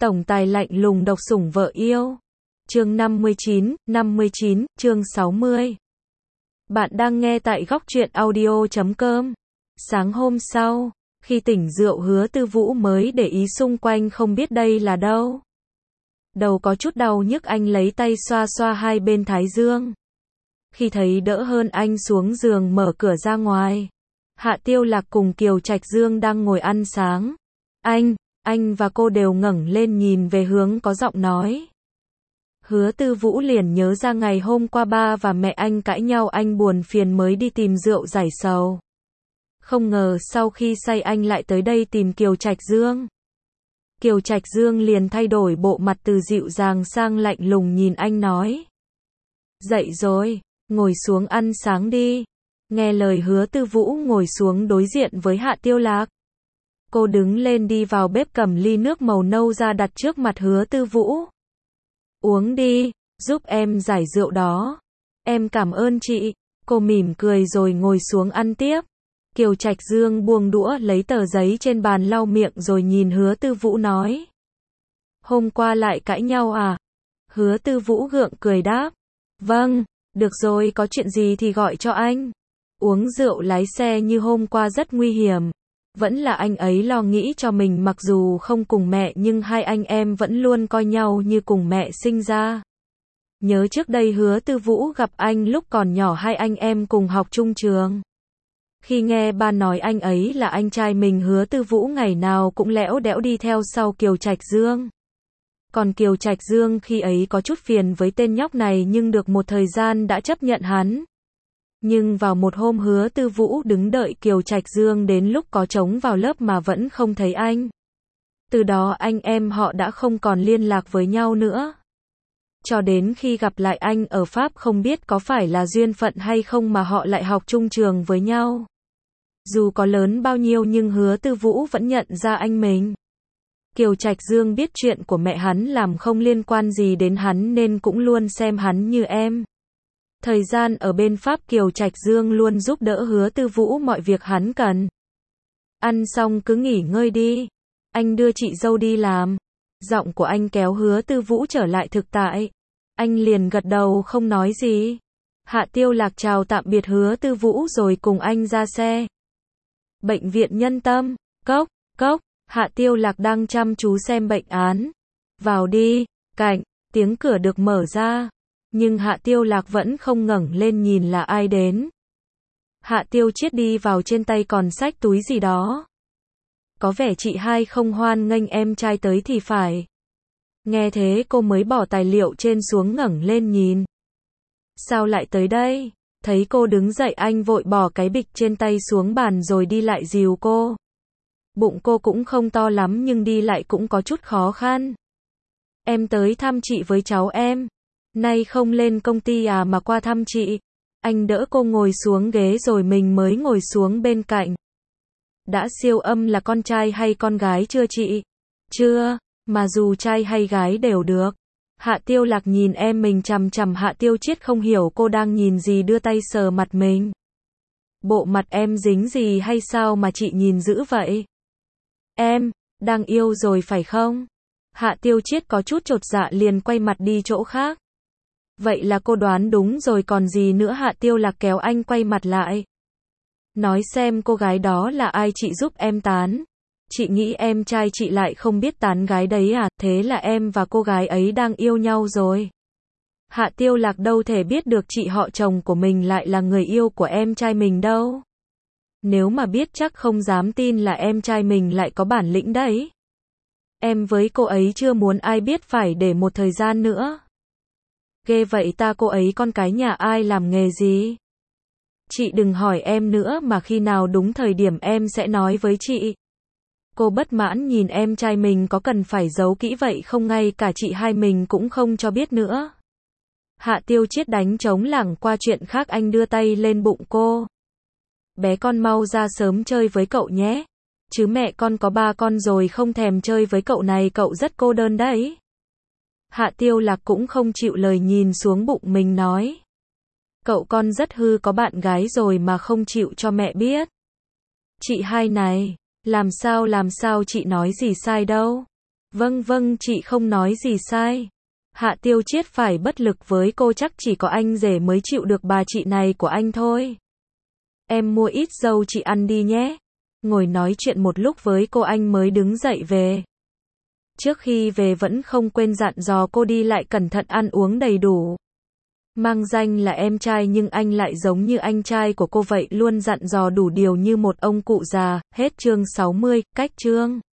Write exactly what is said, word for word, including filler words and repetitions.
Tổng tài lạnh lùng độc sủng vợ yêu. Chương năm mươi chín, năm mươi chín, chương sáu mươi. Bạn đang nghe tại góc truyện audio chấm com. Sáng hôm sau, khi tỉnh rượu Hứa Tư Vũ mới để ý xung quanh không biết đây là đâu. Đầu có chút đau nhức, anh lấy tay xoa xoa hai bên thái dương. Khi thấy đỡ hơn, anh xuống giường mở cửa ra ngoài. Hạ Tiêu Lạc cùng Kiều Trạch Dương đang ngồi ăn sáng. Anh, anh và cô đều ngẩng lên nhìn về hướng có giọng nói. Hứa Tư Vũ liền nhớ ra ngày hôm qua ba và mẹ anh cãi nhau, anh buồn phiền mới đi tìm rượu giải sầu. Không ngờ sau khi say anh lại tới đây tìm Kiều Trạch Dương. Kiều Trạch Dương liền thay đổi bộ mặt từ dịu dàng sang lạnh lùng nhìn anh nói. Dậy rồi, ngồi xuống ăn sáng đi. Nghe lời Hứa Tư Vũ ngồi xuống đối diện với Hạ Tiêu Lạc. Cô đứng lên đi vào bếp cầm ly nước màu nâu ra đặt trước mặt Hứa Tư Vũ. Uống đi, giúp em giải rượu đó. Em cảm ơn chị. Cô mỉm cười rồi ngồi xuống ăn tiếp. Kiều Trạch Dương buông đũa lấy tờ giấy trên bàn lau miệng rồi nhìn Hứa Tư Vũ nói. Hôm qua lại cãi nhau à? Hứa Tư Vũ gượng cười đáp. Vâng, được rồi, có chuyện gì thì gọi cho anh. Uống rượu lái xe như hôm qua rất nguy hiểm. Vẫn là anh ấy lo nghĩ cho mình, mặc dù không cùng mẹ nhưng hai anh em vẫn luôn coi nhau như cùng mẹ sinh ra. Nhớ trước đây Hứa Tư Vũ gặp anh lúc còn nhỏ, hai anh em cùng học chung trường. Khi nghe ba nói anh ấy là anh trai mình, Hứa Tư Vũ ngày nào cũng lẽo đẽo đi theo sau Kiều Trạch Dương. Còn Kiều Trạch Dương khi ấy có chút phiền với tên nhóc này nhưng được một thời gian đã chấp nhận hắn. Nhưng vào một hôm Hứa Tư Vũ đứng đợi Kiều Trạch Dương đến lúc có trống vào lớp mà vẫn không thấy anh. Từ đó anh em họ đã không còn liên lạc với nhau nữa. Cho đến khi gặp lại anh ở Pháp, không biết có phải là duyên phận hay không mà họ lại học chung trường với nhau. Dù có lớn bao nhiêu nhưng Hứa Tư Vũ vẫn nhận ra anh mình. Kiều Trạch Dương biết chuyện của mẹ hắn làm không liên quan gì đến hắn nên cũng luôn xem hắn như em. Thời gian ở bên Pháp, Kiều Trạch Dương luôn giúp đỡ Hứa Tư Vũ mọi việc hắn cần. Ăn xong cứ nghỉ ngơi đi. Anh đưa chị dâu đi làm. Giọng của anh kéo Hứa Tư Vũ trở lại thực tại. Anh liền gật đầu không nói gì. Hạ Tiêu Lạc chào tạm biệt Hứa Tư Vũ rồi cùng anh ra xe. Bệnh viện Nhân Tâm. Cốc, cốc. Hạ Tiêu Lạc đang chăm chú xem bệnh án. Vào đi. Cạnh, tiếng cửa được mở ra. Nhưng Hạ Tiêu Lạc vẫn không ngẩng lên nhìn là ai đến. Hạ Tiêu Chiết đi vào, trên tay còn xách túi gì đó. Có vẻ chị hai không hoan nghênh em trai tới thì phải. Nghe thế cô mới bỏ tài liệu trên xuống ngẩng lên nhìn. Sao lại tới đây? Thấy cô đứng dậy anh vội bỏ cái bịch trên tay xuống bàn rồi đi lại dìu cô. Bụng cô cũng không to lắm nhưng đi lại cũng có chút khó khăn. Em tới thăm chị với cháu em. Nay không lên công ty à mà qua thăm chị. Anh đỡ cô ngồi xuống ghế rồi mình mới ngồi xuống bên cạnh. Đã siêu âm là con trai hay con gái chưa chị? Chưa, mà dù trai hay gái đều được. Hạ Tiêu Lạc nhìn em mình chằm chằm. Hạ Tiêu Chiết không hiểu cô đang nhìn gì, đưa tay sờ mặt mình. Bộ mặt em dính gì hay sao mà chị nhìn dữ vậy? Em, đang yêu rồi phải không? Hạ Tiêu Chiết có chút chột dạ liền quay mặt đi chỗ khác. Vậy là cô đoán đúng rồi còn gì nữa. Hạ Tiêu Lạc kéo anh quay mặt lại. Nói xem cô gái đó là ai, chị giúp em tán. Chị nghĩ em trai chị lại không biết tán gái đấy à? Thế là em và cô gái ấy đang yêu nhau rồi. Hạ Tiêu Lạc đâu thể biết được chị họ chồng của mình lại là người yêu của em trai mình đâu. Nếu mà biết chắc không dám tin là em trai mình lại có bản lĩnh đấy. Em với cô ấy chưa muốn ai biết, phải để một thời gian nữa. Ghê vậy ta, cô ấy con cái nhà ai, làm nghề gì? Chị đừng hỏi em nữa, mà khi nào đúng thời điểm em sẽ nói với chị. Cô bất mãn nhìn em trai mình, có cần phải giấu kỹ vậy không, ngay cả chị hai mình cũng không cho biết nữa. Hạ Tiêu Chiết đánh trống lảng qua chuyện khác, anh đưa tay lên bụng cô. Bé con mau ra sớm chơi với cậu nhé. Chứ mẹ con có ba con rồi, không thèm chơi với cậu này, cậu rất cô đơn đấy. Hạ Tiêu Lạc cũng không chịu lời, nhìn xuống bụng mình nói. Cậu con rất hư, có bạn gái rồi mà không chịu cho mẹ biết. Chị hai này, làm sao làm sao, chị nói gì sai đâu. Vâng vâng, chị không nói gì sai. Hạ Tiêu Chiết phải bất lực với cô, chắc chỉ có anh rể mới chịu được bà chị này của anh thôi. Em mua ít dâu chị ăn đi nhé. Ngồi nói chuyện một lúc với cô anh mới đứng dậy về. Trước khi về vẫn không quên dặn dò cô đi lại cẩn thận, ăn uống đầy đủ. Mang danh là em trai nhưng anh lại giống như anh trai của cô vậy, luôn dặn dò đủ điều như một ông cụ già. Hết chương sáu mươi, cách chương.